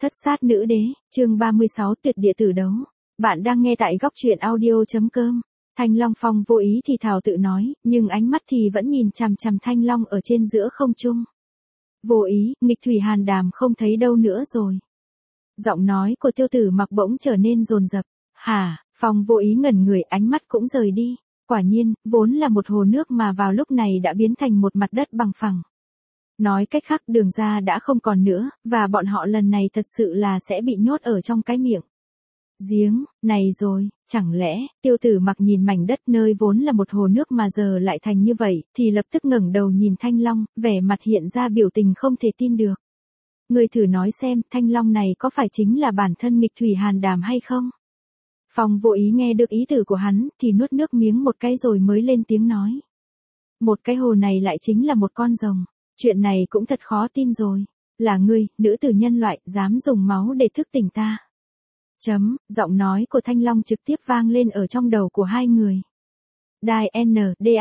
Thất sát nữ đế, chương 36 tuyệt địa tử đấu. Bạn đang nghe tại góc truyện audio.com. Thanh Long Phong vô ý thì thào tự nói, nhưng ánh mắt thì vẫn nhìn chằm chằm Thanh Long ở trên giữa không trung. Vô ý, nghịch thủy hàn đàm không thấy đâu nữa rồi. Giọng nói của Tiêu Tử Mặc bỗng trở nên dồn dập. Hả, Phong vô ý ngẩn người, ánh mắt cũng rời đi. Quả nhiên, vốn là một hồ nước mà vào lúc này đã biến thành một mặt đất bằng phẳng. Nói cách khác, đường ra đã không còn nữa, và bọn họ lần này thật sự là sẽ bị nhốt ở trong cái miệng giếng này rồi. Chẳng lẽ, Tiêu Tử Mặc nhìn mảnh đất nơi vốn là một hồ nước mà giờ lại thành như vậy, thì lập tức ngẩng đầu nhìn Thanh Long, vẻ mặt hiện ra biểu tình không thể tin được. Ngươi thử nói xem, Thanh Long này có phải chính là bản thân nghịch thủy hàn đàm hay không? Phong vô ý nghe được ý tử của hắn, thì nuốt nước miếng một cái rồi mới lên tiếng nói. Một cái hồ này lại chính là một con rồng. Chuyện này cũng thật khó tin rồi. Là ngươi, nữ tử nhân loại, dám dùng máu để thức tỉnh ta. Giọng nói của Thanh Long trực tiếp vang lên ở trong đầu của hai người. Đai N,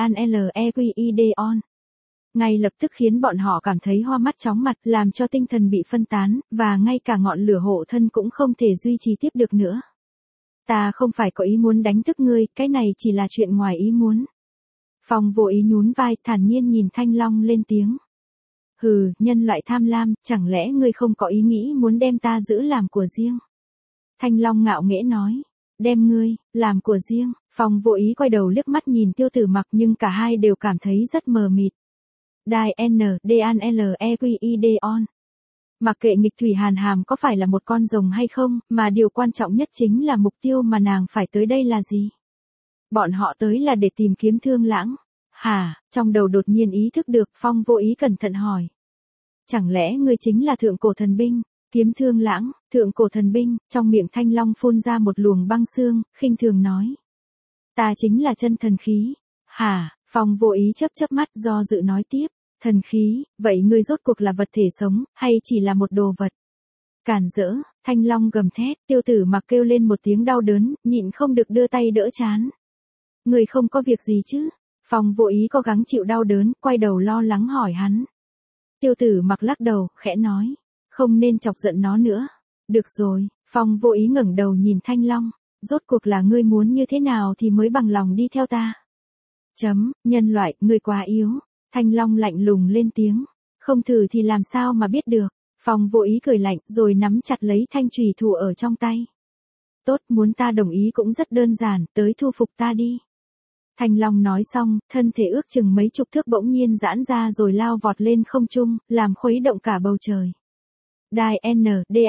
DANLEQID-ON. Ngay lập tức khiến bọn họ cảm thấy hoa mắt chóng mặt, làm cho tinh thần bị phân tán, và ngay cả ngọn lửa hộ thân cũng không thể duy trì tiếp được nữa. Ta không phải có ý muốn đánh thức ngươi, cái này chỉ là chuyện ngoài ý muốn. Phong vô ý nhún vai, thản nhiên nhìn Thanh Long lên tiếng. Hừ, nhân loại tham lam, chẳng lẽ ngươi không có ý nghĩ muốn đem ta giữ làm của riêng? Thanh Long ngạo nghễ nói. Đem ngươi, làm của riêng. Phong vô ý quay đầu liếc mắt nhìn Tiêu Tử Mặc, nhưng cả hai đều cảm thấy rất mờ mịt. Đai N, DANLEQID-ON. Mặc kệ nghịch thủy hàn hàm có phải là một con rồng hay không, mà điều quan trọng nhất chính là mục tiêu mà nàng phải tới đây là gì? Bọn họ tới là để tìm kiếm Thương Lãng. Hả, trong đầu đột nhiên ý thức được, Phong vô ý cẩn thận hỏi. Chẳng lẽ ngươi chính là thượng cổ thần binh, kiếm Thương Lãng? Thượng cổ thần binh? Trong miệng Thanh Long phun ra một luồng băng xương, khinh thường nói. Ta chính là chân thần khí. Hả, Phong vô ý chớp mắt do dự nói tiếp. Thần khí, vậy ngươi rốt cuộc là vật thể sống, hay chỉ là một đồ vật? Cản rỡ, Thanh Long gầm thét, Tiêu Tử Mặc kêu lên một tiếng đau đớn, nhịn không được đưa tay đỡ trán. Ngươi không có việc gì chứ? Phong vô ý có gắng chịu đau đớn, quay đầu lo lắng hỏi hắn. Tiêu Tử Mặc lắc đầu, khẽ nói. Không nên chọc giận nó nữa. Được rồi, Phong vô ý ngẩng đầu nhìn Thanh Long. Rốt cuộc là ngươi muốn như thế nào thì mới bằng lòng đi theo ta? Nhân loại, ngươi quá yếu. Thanh Long lạnh lùng lên tiếng. Không thử thì làm sao mà biết được. Phong vô ý cười lạnh rồi nắm chặt lấy thanh chùy thủ ở trong tay. Tốt, muốn ta đồng ý cũng rất đơn giản, tới thu phục ta đi. Thanh Long nói xong, thân thể ước chừng mấy chục thước bỗng nhiên giãn ra rồi lao vọt lên không trung, làm khuấy động cả bầu trời. Đai N,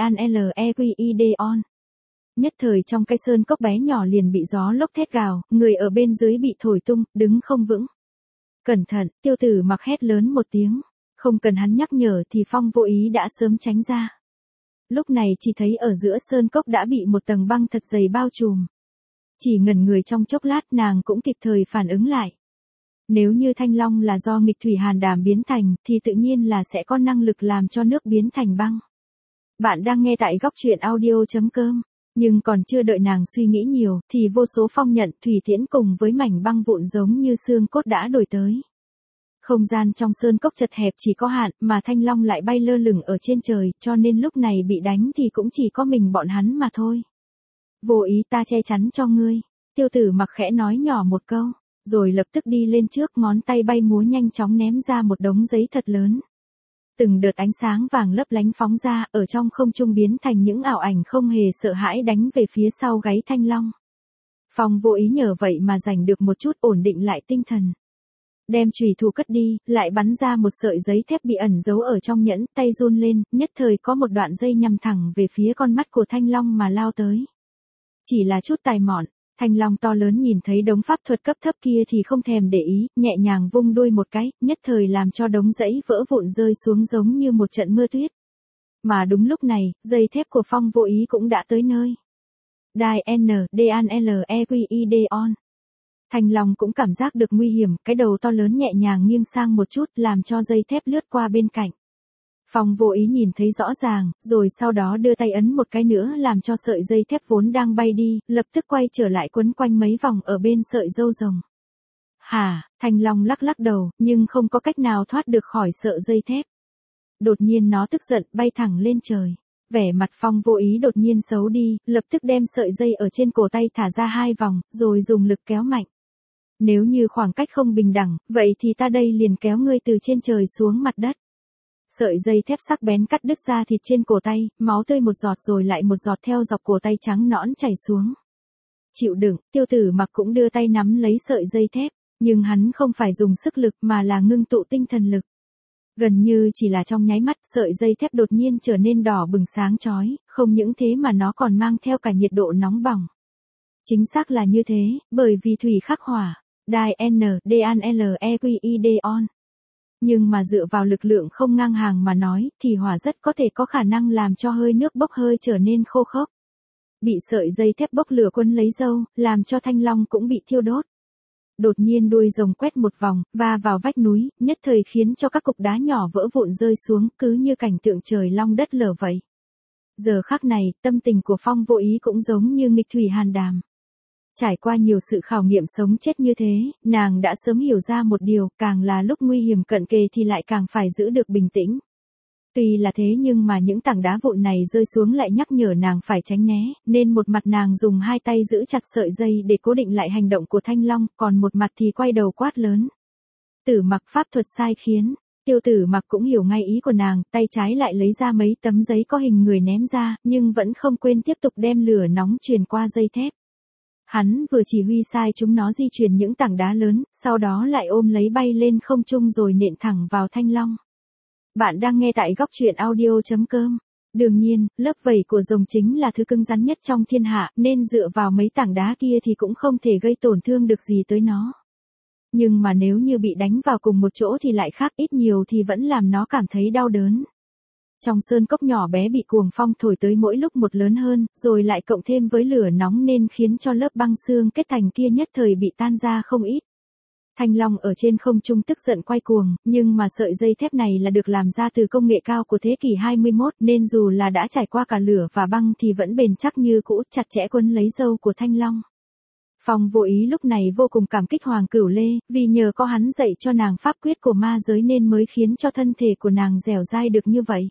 DANLEQID-ON. Nhất thời trong cái sơn cốc bé nhỏ liền bị gió lốc thét gào, người ở bên dưới bị thổi tung, đứng không vững. Cẩn thận, Tiêu Tử Mặc hét lớn một tiếng. Không cần hắn nhắc nhở thì Phong vô ý đã sớm tránh ra. Lúc này chỉ thấy ở giữa sơn cốc đã bị một tầng băng thật dày bao trùm. Chỉ ngẩn người trong chốc lát nàng cũng kịp thời phản ứng lại. Nếu như Thanh Long là do nghịch thủy hàn đàm biến thành thì tự nhiên là sẽ có năng lực làm cho nước biến thành băng. Bạn đang nghe tại góc truyện audio.com. Nhưng còn chưa đợi nàng suy nghĩ nhiều thì vô số phong nhận thủy tiễn cùng với mảnh băng vụn giống như xương cốt đã đổi tới. Không gian trong sơn cốc chật hẹp chỉ có hạn mà Thanh Long lại bay lơ lửng ở trên trời, cho nên lúc này bị đánh thì cũng chỉ có mình bọn hắn mà thôi. Vô ý ta che chắn cho ngươi. Tiêu Tử Mặc khẽ nói nhỏ một câu, rồi lập tức đi lên trước, ngón tay bay múa nhanh chóng ném ra một đống giấy thật lớn. Từng đợt ánh sáng vàng lấp lánh phóng ra, ở trong không trung biến thành những ảo ảnh không hề sợ hãi đánh về phía sau gáy Thanh Long. Phong vô ý nhờ vậy mà giành được một chút ổn định lại tinh thần. Đem chùy thủ cất đi, lại bắn ra một sợi giấy thép bị ẩn giấu ở trong nhẫn, tay run lên, nhất thời có một đoạn dây nhằm thẳng về phía con mắt của Thanh Long mà lao tới. Chỉ là chút tài mọn, Thanh Long to lớn nhìn thấy đống pháp thuật cấp thấp kia thì không thèm để ý, nhẹ nhàng vung đuôi một cái, nhất thời làm cho đống giấy vỡ vụn rơi xuống giống như một trận mưa tuyết. Mà đúng lúc này, dây thép của Phong vô ý cũng đã tới nơi. Đai N, DANLEQID-ON. Thanh Long cũng cảm giác được nguy hiểm, cái đầu to lớn nhẹ nhàng nghiêng sang một chút làm cho dây thép lướt qua bên cạnh. Phong vô ý nhìn thấy rõ ràng, rồi sau đó đưa tay ấn một cái nữa làm cho sợi dây thép vốn đang bay đi, lập tức quay trở lại quấn quanh mấy vòng ở bên sợi râu rồng. Hả, Thanh Long lắc đầu, nhưng không có cách nào thoát được khỏi sợi dây thép. Đột nhiên nó tức giận bay thẳng lên trời. vẻ mặt Phong Vô Ý đột nhiên xấu đi, lập tức đem sợi dây ở trên cổ tay thả ra 2 vòng, rồi dùng lực kéo mạnh. Nếu như khoảng cách không bình đẳng, vậy thì ta đây liền kéo ngươi từ trên trời xuống mặt đất. Sợi dây thép sắc bén cắt đứt da thịt trên cổ tay, máu tươi một giọt rồi lại một giọt theo dọc cổ tay trắng nõn chảy xuống. Chịu đựng, Tiêu Tử Mặc cũng đưa tay nắm lấy sợi dây thép, nhưng hắn không phải dùng sức lực mà là ngưng tụ tinh thần lực. Gần như chỉ là trong nháy mắt, sợi dây thép đột nhiên trở nên đỏ bừng sáng chói, không những thế mà nó còn mang theo cả nhiệt độ nóng bỏng. Chính xác là như thế, bởi vì thủy khắc hỏa, DANLEQID-ON. Nhưng mà dựa vào lực lượng không ngang hàng mà nói, thì hỏa rất có thể có khả năng làm cho hơi nước bốc hơi trở nên khô khốc. Bị sợi dây thép bốc lửa quấn lấy râu, làm cho thanh long cũng bị thiêu đốt. Đột nhiên đuôi rồng quét một vòng, va vào vách núi, nhất thời khiến cho các cục đá nhỏ vỡ vụn rơi xuống, cứ như cảnh tượng trời long đất lở vậy. Giờ khắc này, tâm tình của Phong Vô Ý cũng giống như nghịch thủy hàn đàm. Trải qua nhiều sự khảo nghiệm sống chết như thế, nàng đã sớm hiểu ra một điều, càng là lúc nguy hiểm cận kề thì lại càng phải giữ được bình tĩnh. Tuy là thế nhưng mà những tảng đá vụn này rơi xuống lại nhắc nhở nàng phải tránh né, nên một mặt nàng dùng 2 tay giữ chặt sợi dây để cố định lại hành động của thanh long, còn một mặt thì quay đầu quát lớn. Tử Mặc pháp thuật sai khiến. Tiêu Tử Mặc cũng hiểu ngay ý của nàng, tay trái lại lấy ra mấy tấm giấy có hình người ném ra, nhưng vẫn không quên tiếp tục đem lửa nóng truyền qua dây thép. Hắn vừa chỉ huy sai chúng nó di chuyển những tảng đá lớn, sau đó lại ôm lấy bay lên không trung rồi nện thẳng vào thanh long. Bạn đang nghe tại góc truyện audio.com. Đương nhiên, lớp vảy của rồng chính là thứ cứng rắn nhất trong thiên hạ, nên dựa vào mấy tảng đá kia thì cũng không thể gây tổn thương được gì tới nó. Nhưng mà nếu như bị đánh vào cùng một chỗ thì lại khác, ít nhiều thì vẫn làm nó cảm thấy đau đớn. Trong sơn cốc nhỏ bé bị cuồng phong thổi tới mỗi lúc một lớn hơn, rồi lại cộng thêm với lửa nóng nên khiến cho lớp băng xương kết thành kia nhất thời bị tan ra không ít. Thanh long ở trên không trung tức giận quay cuồng, nhưng mà sợi dây thép này là được làm ra từ công nghệ cao của thế kỷ 21 nên dù là đã trải qua cả lửa và băng thì vẫn bền chắc như cũ, chặt chẽ quấn lấy râu của thanh long. Phong Vô Ý lúc này vô cùng cảm kích Hoàng Cửu Lê, vì nhờ có hắn dạy cho nàng pháp quyết của ma giới nên mới khiến cho thân thể của nàng dẻo dai được như vậy.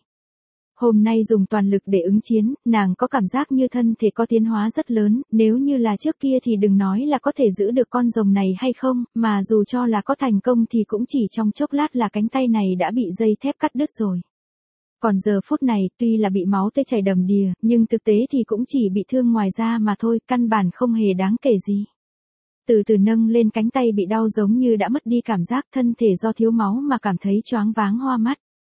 Hôm nay dùng toàn lực để ứng chiến, nàng có cảm giác như thân thể có tiến hóa rất lớn, nếu như là trước kia thì đừng nói là có thể giữ được con rồng này hay không, mà dù cho là có thành công thì cũng chỉ trong chốc lát là cánh tay này đã bị dây thép cắt đứt rồi. Còn giờ phút này, tuy là bị máu tươi chảy đầm đìa, nhưng thực tế thì cũng chỉ bị thương ngoài da mà thôi, căn bản không hề đáng kể gì. Từ từ nâng lên cánh tay bị đau giống như đã mất đi cảm giác, thân thể do thiếu máu mà cảm thấy choáng váng hoa mắt.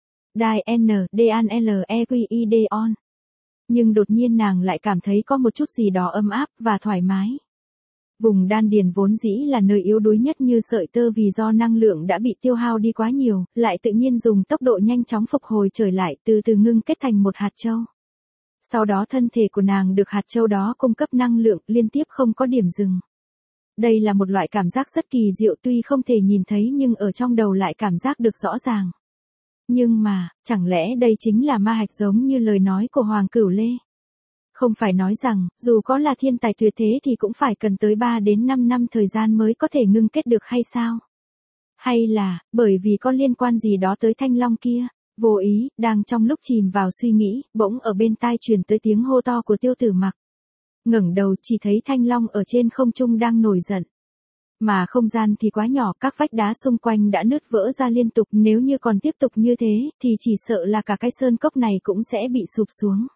DANLEQID-ON. Nhưng đột nhiên nàng lại cảm thấy có một chút gì đó ấm áp và thoải mái. Vùng đan điền vốn dĩ là nơi yếu đuối nhất như sợi tơ vì do năng lượng đã bị tiêu hao đi quá nhiều, lại tự nhiên dùng tốc độ nhanh chóng phục hồi trở lại, từ từ ngưng kết thành một hạt châu. Sau đó thân thể của nàng được hạt châu đó cung cấp năng lượng liên tiếp không có điểm dừng. Đây là một loại cảm giác rất kỳ diệu, tuy không thể nhìn thấy nhưng ở trong đầu lại cảm giác được rõ ràng. Nhưng mà, chẳng lẽ đây chính là ma hạch giống như lời nói của Hoàng Cửu Lê? Không phải nói rằng, dù có là thiên tài tuyệt thế thì cũng phải cần tới 3 đến 5 năm thời gian mới có thể ngưng kết được hay sao? Hay là, bởi vì có liên quan gì đó tới thanh long kia? Vô Ý, đang trong lúc chìm vào suy nghĩ, bỗng ở bên tai truyền tới tiếng hô to của Tiêu Tử Mặc. Ngẩng đầu chỉ thấy thanh long ở trên không trung đang nổi giận. Mà không gian thì quá nhỏ, các vách đá xung quanh đã nứt vỡ ra liên tục, nếu như còn tiếp tục như thế, thì chỉ sợ là cả cái sơn cốc này cũng sẽ bị sụp xuống.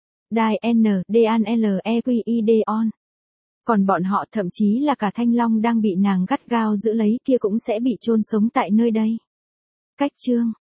DANLEQID-ON. Còn bọn họ thậm chí là cả thanh long đang bị nàng gắt gao giữ lấy kia cũng sẽ bị chôn sống tại nơi đây. Cách chương